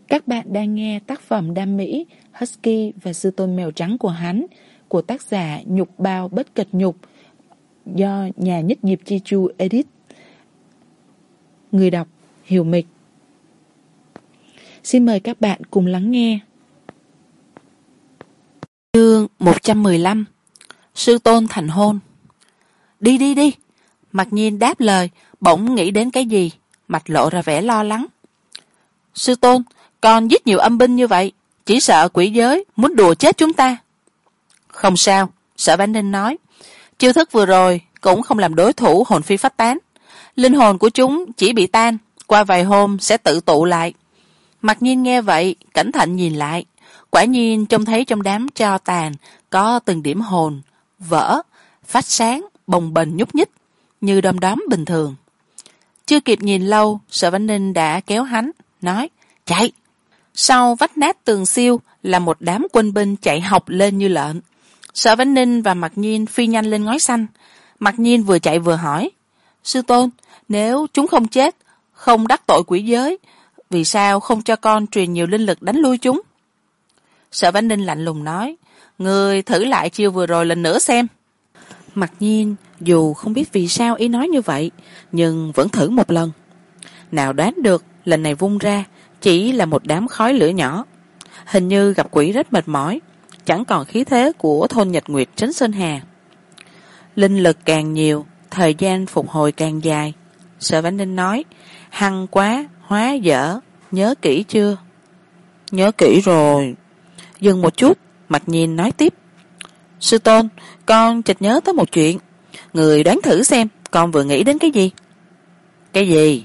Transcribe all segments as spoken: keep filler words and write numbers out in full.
Các bạn đang nghe tác phẩm đam mỹ Husky và Sư Tôn Mèo Trắng của hắn của tác giả Nhục Bao Bất Cật Nhục do nhà Nhất Diệp Chi Chu edit. Người đọc Hiểu Mịch. Xin mời các bạn cùng lắng nghe. Chương một trăm mười lăm. Sư Tôn thành hôn. Đi đi đi. Mặc Nhiên đáp lời, bỗng nghĩ đến cái gì, mặt lộ ra vẻ lo lắng. Sư Tôn, con giết nhiều âm binh như vậy, chỉ sợ quỷ giới muốn đùa chết chúng ta. Không sao, Sở Vãn Ninh nói, chiêu thức vừa rồi cũng không làm đối thủ hồn phi phách tán. Linh hồn của chúng chỉ bị tan, qua vài hôm sẽ tự tụ lại. Mặc Nhiên nghe vậy, cẩn thận nhìn lại, quả nhiên trông thấy trong đám tro tàn có từng điểm hồn vỡ, phát sáng, bồng bềnh nhúc nhích như đom đóm bình thường. Chưa kịp nhìn lâu, Sở Vãn Ninh đã kéo hắn, nói chạy. Sau vách nát tường siêu là một đám quân binh chạy học lên như lợn. Sở Vãn Ninh và Mặc Nhiên phi nhanh lên ngói xanh. Mặc Nhiên vừa chạy vừa hỏi, Sư Tôn, nếu chúng không chết, không đắc tội quỷ giới, vì sao không cho con truyền nhiều linh lực đánh lui chúng? Sở Vãn Ninh lạnh lùng nói, người thử lại chiêu vừa rồi lần nữa xem. Mặc Nhiên dù không biết vì sao ý nói như vậy, nhưng vẫn thử một lần. Nào đoán được lần này vung ra chỉ là một đám khói lửa nhỏ. Hình như gặp quỷ rất mệt mỏi, chẳng còn khí thế của thôn Nhật Nguyệt Trấn Sơn Hà. Linh lực càng nhiều, thời gian phục hồi càng dài. Sở Vãn Ninh nói, hăng quá, hóa dở, nhớ kỹ chưa? Nhớ kỹ rồi. Dừng một chút, Mặc Nhiên nói tiếp, Sư Tôn, con chợt nhớ tới một chuyện. Người đoán thử xem con vừa nghĩ đến cái gì? Cái gì?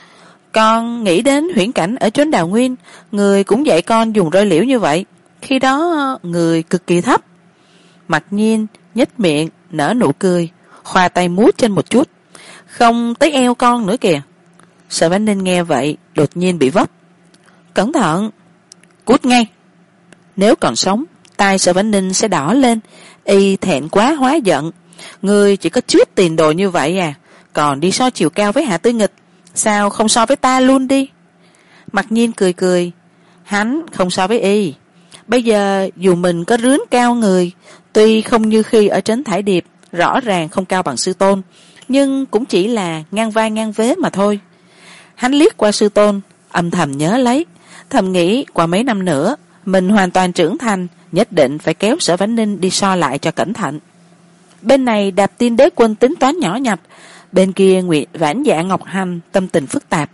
Con nghĩ đến huyễn cảnh ở chốn Đào Nguyên, người cũng dạy con dùng roi liễu như vậy. Khi đó người cực kỳ thấp. Mặc Nhiên nhếch miệng nở nụ cười, khoa tay múa trên một chút, không tới eo con nữa kìa. Sở Vãn Ninh nghe vậy đột nhiên bị vấp. Cẩn thận, cút ngay. Nếu còn sống, tai Sở Vãn Ninh sẽ đỏ lên, y thẹn quá hóa giận. Người chỉ có chút tiền đồ như vậy à, còn đi so chiều cao với Hạ Tư Nghịch, sao không so với ta luôn đi? Mặc Nhiên cười cười, hắn không so với y. Bây giờ dù mình có rướn cao người, tuy không như khi ở Trấn Thải Điệp rõ ràng không cao bằng Sư Tôn, nhưng cũng chỉ là ngang vai ngang vế mà thôi. Hắn liếc qua Sư Tôn, âm thầm nhớ lấy, thầm nghĩ qua mấy năm nữa mình hoàn toàn trưởng thành, nhất định phải kéo Sở Vãn Ninh đi so lại cho cẩn thận. Bên này Đạp Tiên Đế Quân tính toán nhỏ nhặt, bên kia Nguyệt Vãn Dạ Ngọc Hành tâm tình phức tạp.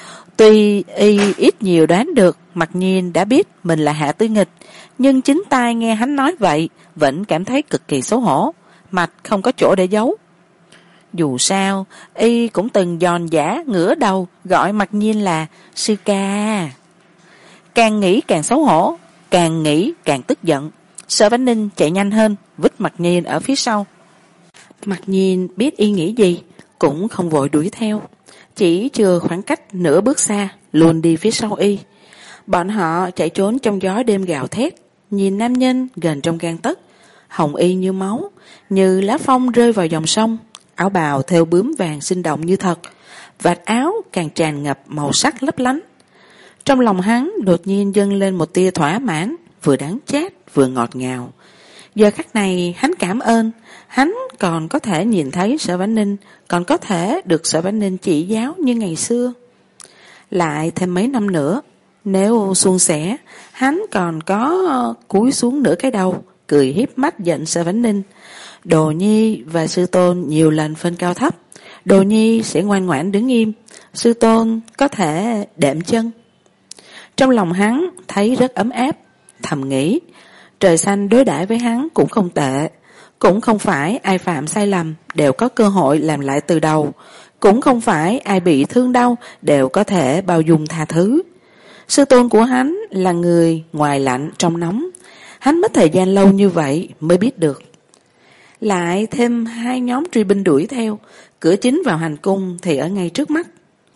Tuy y ít nhiều đoán được Mặc Nhiên đã biết mình là Hạ Tư Nghịch, nhưng chính tai nghe hắn nói vậy vẫn cảm thấy cực kỳ xấu hổ, mặt không có chỗ để giấu. Dù sao y cũng từng giòn giả ngửa đầu gọi Mặc Nhiên là sư ca. Càng nghĩ càng xấu hổ, càng nghĩ càng tức giận. Sở Vãn Ninh chạy nhanh hơn, vứt Mặc Nhiên ở phía sau. Mặc Nhiên biết y nghĩ gì, cũng không vội đuổi theo, chỉ chừa khoảng cách nửa bước xa, luôn đi phía sau y. Bọn họ chạy trốn trong gió đêm gào thét, nhìn nam nhân gần trong gang tấc, hồng y như máu, như lá phong rơi vào dòng sông, áo bào thêu bướm vàng sinh động như thật, vạt áo càng tràn ngập màu sắc lấp lánh. Trong lòng hắn đột nhiên dâng lên một tia thỏa mãn, vừa đắng chát vừa ngọt ngào. Giờ khắc này hắn cảm ơn, hắn còn có thể nhìn thấy Sở Vãn Ninh, còn có thể được Sở Vãn Ninh chỉ giáo như ngày xưa. Lại thêm mấy năm nữa, nếu suôn sẻ, hắn còn có cúi xuống nửa cái đầu, cười hiếp mắt giận Sở Vãn Ninh. Đồ Nhi và Sư Tôn nhiều lần phân cao thấp, Đồ Nhi sẽ ngoan ngoãn đứng im, Sư Tôn có thể đệm chân. Trong lòng hắn thấy rất ấm áp, thầm nghĩ, trời xanh đối đãi với hắn cũng không tệ, cũng không phải ai phạm sai lầm đều có cơ hội làm lại từ đầu, cũng không phải ai bị thương đau đều có thể bao dung tha thứ. Sư Tôn của hắn là người ngoài lạnh trong nóng, hắn mất thời gian lâu như vậy mới biết được. Lại thêm hai nhóm truy binh đuổi theo, cửa chính vào hành cung thì ở ngay trước mắt.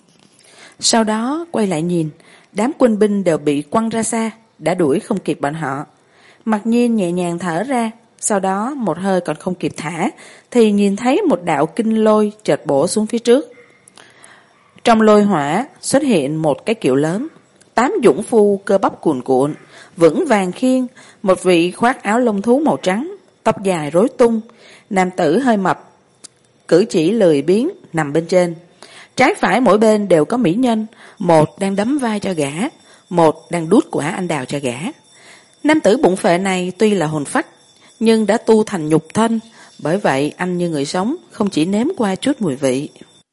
Sau đó quay lại nhìn, đám quân binh đều bị quăng ra xa, đã đuổi không kịp bọn họ. Mặc Nhiên nhẹ nhàng thở ra, sau đó một hơi còn không kịp thả thì nhìn thấy một đạo kinh lôi chợt bổ xuống phía trước. Trong lôi hỏa xuất hiện một cái kiệu lớn, tám dũng phu cơ bắp cuồn cuộn, vững vàng khiêng, một vị khoác áo lông thú màu trắng, tóc dài rối tung, nam tử hơi mập, cử chỉ lười biếng nằm bên trên. Trái phải mỗi bên đều có mỹ nhân, một đang đấm vai cho gã, một đang đút quả anh đào cho gã. Nam tử bụng phệ này tuy là hồn phách, nhưng đã tu thành nhục thân, bởi vậy anh như người sống, không chỉ nếm qua chút mùi vị.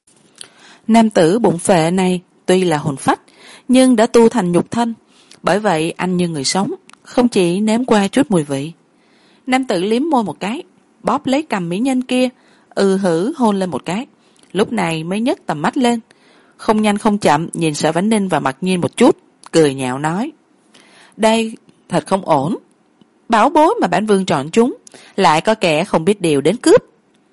Nam tử bụng phệ này tuy là hồn phách, nhưng đã tu thành nhục thân, bởi vậy anh như người sống, không chỉ nếm qua chút mùi vị. Nam tử liếm môi một cái, bóp lấy cằm mỹ nhân kia, ừ hử hôn lên một cái, lúc này mới nhấc tầm mắt lên, không nhanh không chậm nhìn Sở Vãn Ninh và Mặc Nhiên một chút, cười nhạo nói: đây thật không ổn, bảo bối mà bản vương chọn chúng, lại có kẻ không biết điều đến cướp.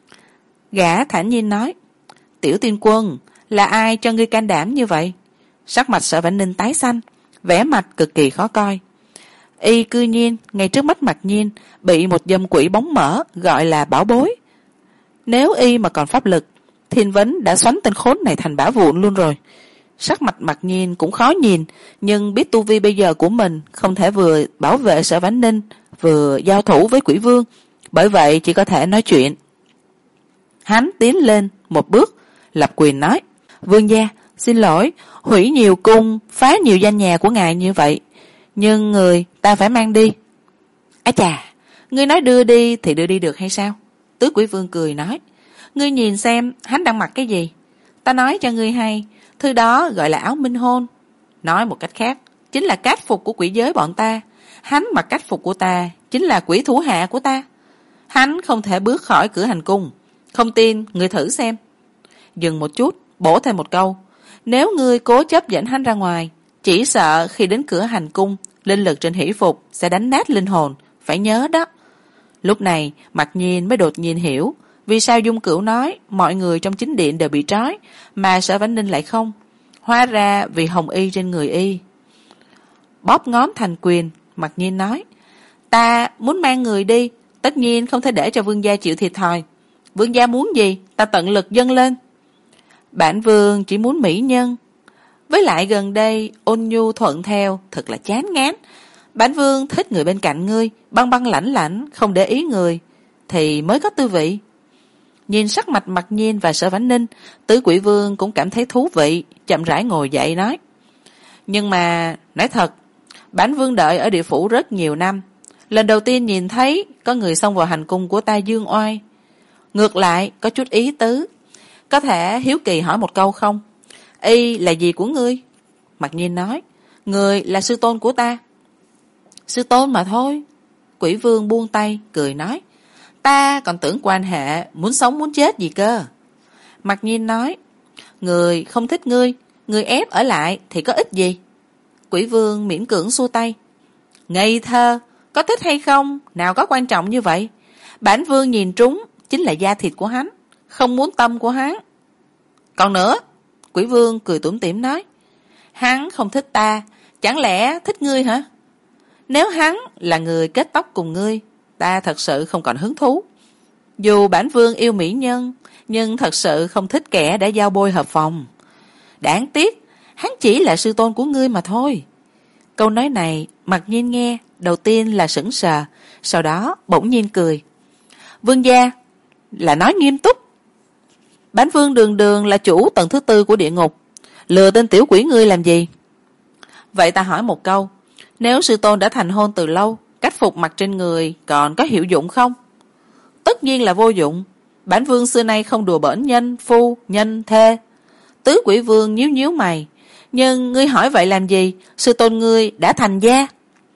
Gã thản nhiên nói: tiểu tiên quân, là ai cho ngươi can đảm như vậy? Sắc mặt Sở Vãn Ninh tái xanh, vẻ mặt cực kỳ khó coi. Y cư nhiên ngay trước mắt Mặc Nhiên bị một dâm quỷ bóng mỡ gọi là bảo bối. Nếu y mà còn pháp lực, Thiên Vấn đã xoắn tên khốn này thành bã vụn luôn rồi. Sắc mặt Mặc Nhiên cũng khó nhìn, nhưng biết tu vi bây giờ của mình không thể vừa bảo vệ Sở Vãn Ninh vừa giao thủ với quỷ vương, bởi vậy chỉ có thể nói chuyện. Hắn tiến lên một bước, lập quyền nói: vương gia, xin lỗi, hủy nhiều cung, phá nhiều danh nhà của ngài như vậy, nhưng người ta phải mang đi. Á chà, ngươi nói đưa đi thì đưa đi được hay sao? Tứ Quỷ Vương cười nói: ngươi nhìn xem hắn đang mặc cái gì, ta nói cho ngươi hay, thứ đó gọi là áo minh hôn. Nói một cách khác, chính là cát phục của quỷ giới bọn ta. Hắn mặc cát phục của ta chính là quỷ thủ hạ của ta. Hắn không thể bước khỏi cửa hành cung. Không tin, ngươi thử xem. Dừng một chút, bổ thêm một câu: nếu ngươi cố chấp dẫn hắn ra ngoài, chỉ sợ khi đến cửa hành cung, linh lực trên hỷ phục sẽ đánh nát linh hồn, phải nhớ đó. Lúc này Mặc Nhiên mới đột nhiên hiểu vì sao Dung Cửu nói mọi người trong chính điện đều bị trói, mà Sở Vãn Ninh lại không. Hóa ra vì hồng y trên người y. Bóp ngón thành quyền, Mặc Nhiên nói: ta muốn mang người đi, tất nhiên không thể để cho vương gia chịu thiệt thòi. Vương gia muốn gì, ta tận lực dâng lên. Bản vương chỉ muốn mỹ nhân, với lại gần đây ôn nhu thuận theo, thật là chán ngán. Bản vương thích người bên cạnh ngươi, băng băng lãnh lãnh, không để ý người, thì mới có tư vị. Nhìn sắc mặt Mặc Nhiên và Sở Vãn Ninh, Tứ Quỷ Vương cũng cảm thấy thú vị, chậm rãi ngồi dậy nói: nhưng mà nói thật, bản vương đợi ở địa phủ rất nhiều năm, lần đầu tiên nhìn thấy có người xông vào hành cung của ta dương oai, ngược lại có chút ý tứ. Có thể hiếu kỳ hỏi một câu không? Y là gì của ngươi? Mặc Nhiên nói: người là sư tôn của ta. Sư tôn mà thôi. Quỷ Vương buông tay cười nói: ta còn tưởng quan hệ muốn sống muốn chết gì cơ. Mặc Nhiên nói: người không thích ngươi, người ép ở lại thì có ích gì? Quỷ Vương miễn cưỡng xua tay: ngây thơ, có thích hay không nào có quan trọng như vậy. Bản vương nhìn trúng chính là da thịt của hắn, không muốn tâm của hắn. Còn nữa, Quỷ Vương cười tủm tỉm nói: hắn không thích ta, chẳng lẽ thích ngươi hả? Nếu hắn là người kết tóc cùng ngươi, ta thật sự không còn hứng thú. Dù bản vương yêu mỹ nhân, nhưng thật sự không thích kẻ đã giao bôi hợp phòng. Đáng tiếc, hắn chỉ là sư tôn của ngươi mà thôi. Câu nói này Mặc Nhiên nghe đầu tiên là sững sờ, sau đó bỗng nhiên cười: vương gia là nói nghiêm túc. Bản vương đường đường là chủ tầng thứ tư của địa ngục, lừa tên tiểu quỷ ngươi làm gì? Vậy ta hỏi một câu, nếu sư tôn đã thành hôn từ lâu, cách phục mặc trên người còn có hiệu dụng không? Tất nhiên là vô dụng. Bản vương xưa nay không đùa bỡn nhân phu nhân thê. Tứ Quỷ Vương nhíu nhíu mày: nhưng ngươi hỏi vậy làm gì? Sư tôn ngươi đã thành gia.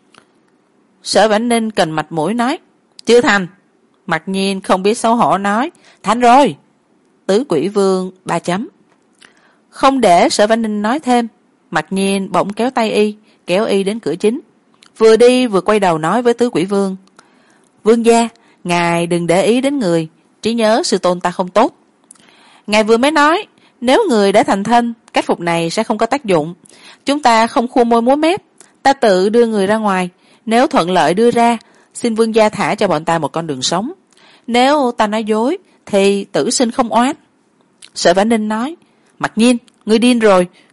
Sở Vãn Ninh cần mặt mũi nói: chưa thành. Mặc Nhiên không biết xấu hổ nói: thành rồi. Tứ Quỷ Vương ba chấm. Không để Sở Vãn Ninh nói thêm, Mặc Nhiên bỗng kéo tay y, kéo y đến cửa chính, vừa đi vừa quay đầu nói với Tứ Quỷ Vương: vương gia, ngài đừng để ý đến người, trí nhớ sư tôn ta không tốt. Ngài vừa mới nói nếu người đã thành thân, cách phục này sẽ không có tác dụng. Chúng ta không khua môi múa mép, ta tự đưa người ra ngoài. Nếu thuận lợi đưa ra, xin vương gia thả cho bọn ta một con đường sống. Nếu ta nói dối thì tử sinh không oán. Sở Vãn Ninh nói: Mặc Nhiên, ngươi điên rồi,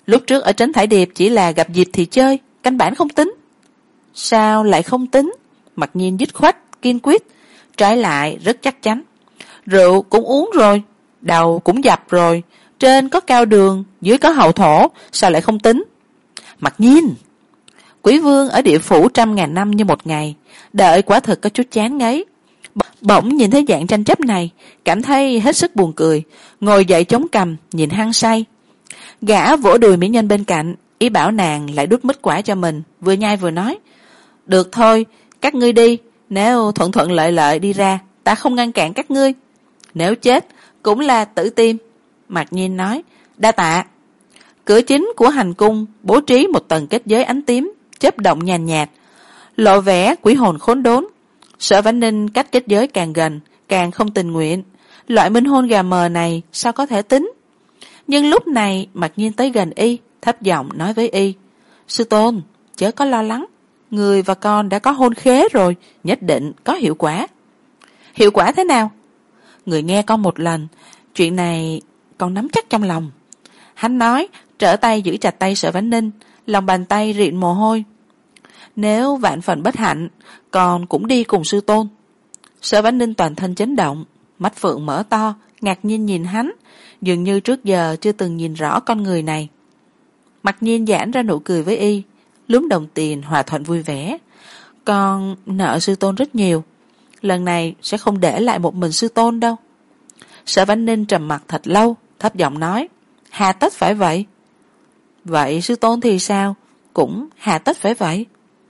lúc trước ở trấn Thải Điệp chỉ là gặp dịp thì chơi, căn bản không tính. Sao lại không tính? Mặc nhiên dứt khoát kiên quyết, trái lại rất chắc chắn. Rượu cũng uống rồi, đầu cũng dập rồi, trên có cao đường, dưới có hậu thổ, sao lại không tính? Mặc nhiên, Quỷ Vương ở địa phủ trăm ngàn năm như một ngày, đợi quả thực có chút chán ngấy. Bỗng nhìn thấy dạng tranh chấp này, cảm thấy hết sức buồn cười, ngồi dậy chống cằm nhìn hăng say. Gã vỗ đùi mỹ nhân bên cạnh, ý bảo nàng lại đút mứt quả cho mình, vừa nhai vừa nói: được thôi, các ngươi đi, nếu thuận thuận lợi lợi đi ra, ta không ngăn cản các ngươi. Nếu chết cũng là tử tim. Mạc Nhiên nói: đa tạ. Cửa chính của hành cung bố trí một tầng kết giới ánh tím chớp động nhàn nhạt, lộ vẻ quỷ hồn khốn đốn. Sở Vãn Ninh cách kết giới càng gần càng không tình nguyện, loại minh hôn gà mờ này sao có thể tính. Nhưng lúc này Mạc Nhiên tới gần y, thấp giọng nói với y: sư tôn, chớ có lo lắng, người và con đã có hôn khế rồi, nhất định có hiệu quả. Hiệu quả thế nào? Người nghe con một lần, chuyện này con nắm chắc trong lòng. Hắn nói, trở tay giữ chặt tay Sở Vãn Ninh, lòng bàn tay rịn mồ hôi. Nếu vạn phần bất hạnh, con cũng đi cùng sư tôn. Sở Vãn Ninh toàn thân chấn động, mắt phượng mở to, ngạc nhiên nhìn hắn, dường như trước giờ chưa từng nhìn rõ con người này. Mặc nhiên giãn ra nụ cười với y, lúm đồng tiền hòa thuận vui vẻ. Con nợ sư tôn rất nhiều, lần này sẽ không để lại một mình sư tôn đâu. Sở Vãn Ninh trầm mặc thật lâu, thấp giọng nói: hà tất phải vậy? Vậy sư tôn thì sao? Cũng hà tất phải vậy.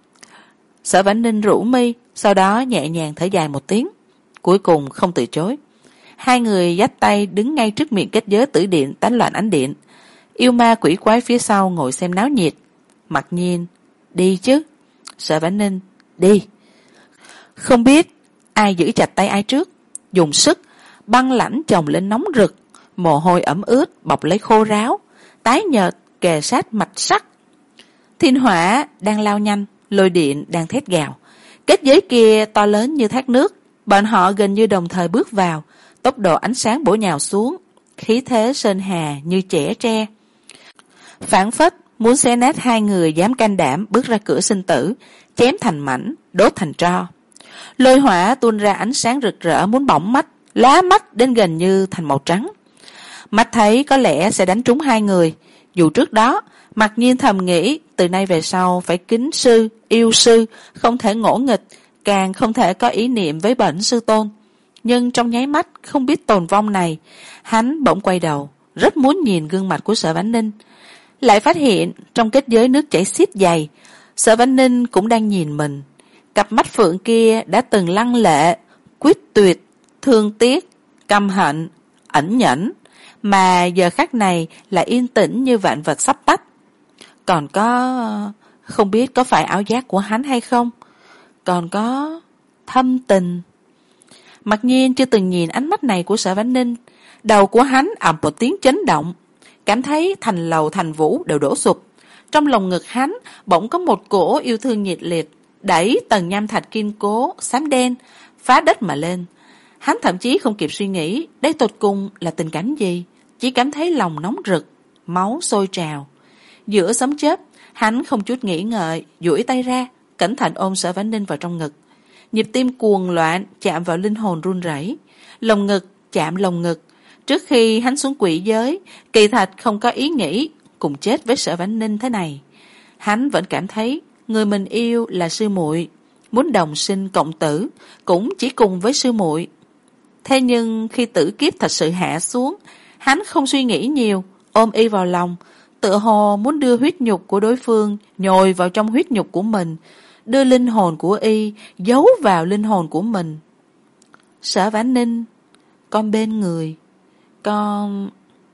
Sở Vãn Ninh rũ mi, sau đó nhẹ nhàng thở dài một tiếng, cuối cùng không từ chối. Hai người dắt tay đứng ngay trước miệng kết giới tử điện tán loạn ánh điện. Yêu ma quỷ quái phía sau ngồi xem náo nhiệt. Mặc nhiên: đi chứ. Sở Vãn Ninh: đi. Không biết ai giữ chặt tay ai trước, dùng sức, băng lãnh chồng lên nóng rực, mồ hôi ẩm ướt bọc lấy khô ráo, tái nhợt kề sát mạch sắt. Thiên hỏa đang lao nhanh, lôi điện đang thét gào. Kết giới kia to lớn như thác nước, bọn họ gần như đồng thời bước vào, tốc độ ánh sáng bổ nhào xuống, khí thế sơn hà như chẻ tre. Phảng phất muốn xé nát hai người dám can đảm bước ra cửa sinh tử, chém thành mảnh, đốt thành tro. Lôi hỏa tuôn ra ánh sáng rực rỡ muốn bỏng mắt, lóa mắt đến gần như thành màu trắng. Mắt thấy có lẽ sẽ đánh trúng hai người, dù trước đó Mặc Nhiên thầm nghĩ từ nay về sau phải kính sư, yêu sư, không thể ngỗ nghịch, càng không thể có ý niệm với bẩn sư tôn. Nhưng trong nháy mắt không biết tồn vong này, hắn bỗng quay đầu, rất muốn nhìn gương mặt của Sở Vãn Ninh. Lại phát hiện trong kết giới nước chảy xiết dày, Sở Vãn Ninh cũng đang nhìn mình. Cặp mắt phượng kia đã từng lăng lệ, quyết tuyệt, thương tiếc, căm hận, ẩn nhẫn, mà giờ khắc này là yên tĩnh như vạn vật sắp tách. Còn có, không biết có phải áo giác của hắn hay không, còn có thâm tình. Mặc nhiên chưa từng nhìn ánh mắt này của Sở Vãn Ninh, đầu của hắn ầm một tiếng chấn động, cảm thấy thành lầu thành vũ đều đổ sụp. Trong lòng ngực hắn bỗng có một cổ yêu thương nhiệt liệt, đẩy tầng nham thạch kiên cố xám đen phá đất mà lên. Hắn thậm chí không kịp suy nghĩ đây tột cùng là tình cảnh gì, chỉ cảm thấy lòng nóng rực, máu sôi trào. Giữa sấm chớp, hắn không chút nghĩ ngợi duỗi tay ra, cẩn thận ôm Sở Vãn Ninh vào trong ngực. Nhịp tim cuồng loạn chạm vào linh hồn run rẩy, lồng ngực chạm lồng ngực. Trước khi hắn xuống quỷ giới, kỳ thật không có ý nghĩ cùng chết với Sở Vãn Ninh thế này. Hắn vẫn cảm thấy người mình yêu là sư muội, muốn đồng sinh cộng tử cũng chỉ cùng với sư muội. Thế nhưng khi tử kiếp thật sự hạ xuống, hắn không suy nghĩ nhiều, ôm y vào lòng, tựa hồ muốn đưa huyết nhục của đối phương nhồi vào trong huyết nhục của mình, đưa linh hồn của y giấu vào linh hồn của mình. Sở Vãn Ninh, con bên người, con...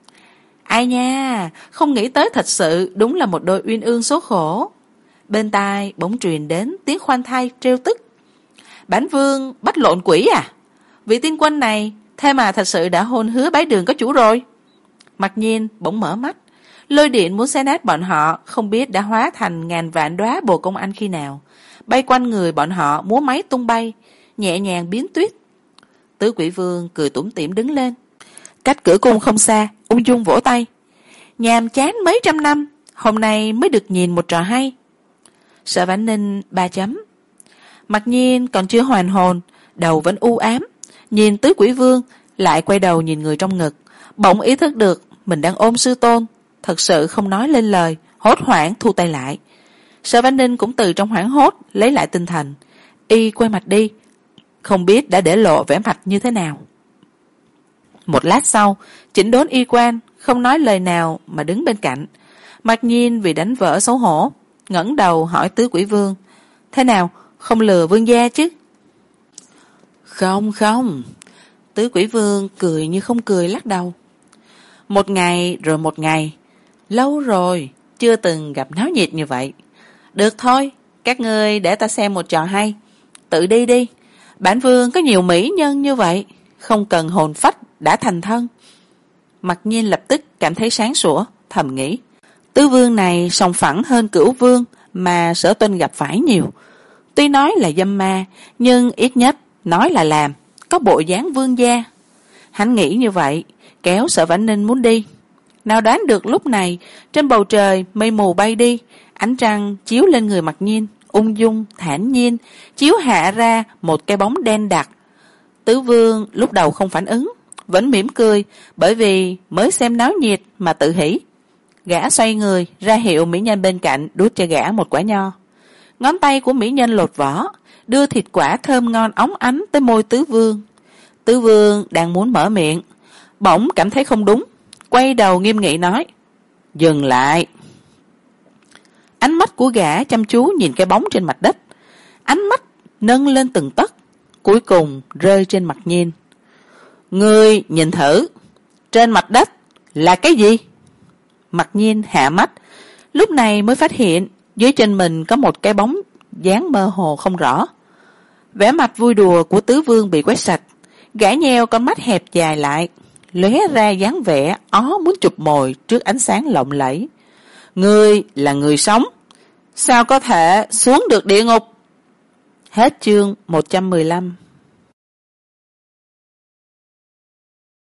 Ai nha, không nghĩ tới thật sự đúng là một đôi uyên ương số khổ. Bên tai bỗng truyền đến tiếng khoan thai trêu tức. Bản vương bắt lộn quỷ à? Vị tiên quân này thế mà thật sự đã hôn hứa bái đường có chủ rồi. Mặc nhiên bỗng mở mắt, lôi điện muốn xé nát bọn họ không biết đã hóa thành ngàn vạn đóa bồ công anh khi nào, bay quanh người bọn họ múa máy tung bay, nhẹ nhàng biến tuyết. Tứ Quỷ Vương cười tủm tỉm đứng lên, cách cửa cung không xa, ung dung vỗ tay. Nhàm chán mấy trăm năm, hôm nay mới được nhìn một trò hay. Sở Vãn Ninh ba chấm. Mặc nhiên còn chưa hoàn hồn, đầu vẫn u ám, nhìn tứ quỷ vương, lại quay đầu nhìn người trong ngực, bỗng ý thức được mình đang ôm sư tôn, thật sự không nói lên lời, hốt hoảng thu tay lại. Sở Vãn Ninh cũng từ trong hoảng hốt lấy lại tinh thần, y quay mặt đi, không biết đã để lộ vẻ mặt như thế nào. Một lát sau, chỉnh đốn y quan, không nói lời nào mà đứng bên cạnh. Mặc nhiên vì đánh vỡ xấu hổ, ngẩng đầu hỏi tứ quỷ vương, thế nào, không lừa vương gia chứ? Không không, tứ quỷ vương cười như không cười lắc đầu. Một ngày rồi một ngày, lâu rồi chưa từng gặp náo nhiệt như vậy. Được thôi, các ngươi để ta xem một trò hay, tự đi đi. Bản vương có nhiều mỹ nhân như vậy, không cần hồn phách đã thành thân. Mặc nhiên lập tức cảm thấy sáng sủa, thầm nghĩ, tứ vương này sòng phẳng hơn cửu vương mà Sở Tuân gặp phải nhiều. Tuy nói là dâm ma, nhưng ít nhất nói là làm, có bộ dáng vương gia. Hắn nghĩ như vậy, kéo Sở Vãn Ninh muốn đi. Nào đoán được lúc này, trên bầu trời mây mù bay đi, ánh trăng chiếu lên người Mặc nhiên, ung dung, thản nhiên, chiếu hạ ra một cái bóng đen đặc. Tứ vương lúc đầu không phản ứng, vẫn mỉm cười, bởi vì mới xem náo nhiệt mà tự hỉ. Gã xoay người ra hiệu mỹ nhân bên cạnh đút cho gã một quả nho. Ngón tay của mỹ nhân lột vỏ, đưa thịt quả thơm ngon óng ánh tới môi tứ vương. Tứ vương đang muốn mở miệng, bỗng cảm thấy không đúng, quay đầu nghiêm nghị nói, dừng lại. Ánh mắt của gã chăm chú nhìn cái bóng trên mặt đất, ánh mắt nâng lên từng tấc, cuối cùng rơi trên Mặc nhiên. Ngươi nhìn thử, trên mặt đất là cái gì? Mặc nhiên hạ mắt, lúc này mới phát hiện dưới chân mình có một cái bóng dáng mơ hồ không rõ. Vẻ mặt vui đùa của tứ vương bị quét sạch, gã nheo con mắt hẹp dài lại, lóe ra dáng vẻ ó muốn chụp mồi trước ánh sáng lộng lẫy. Ngươi là người sống, sao có thể xuống được địa ngục? Hết chương một trăm mười lăm.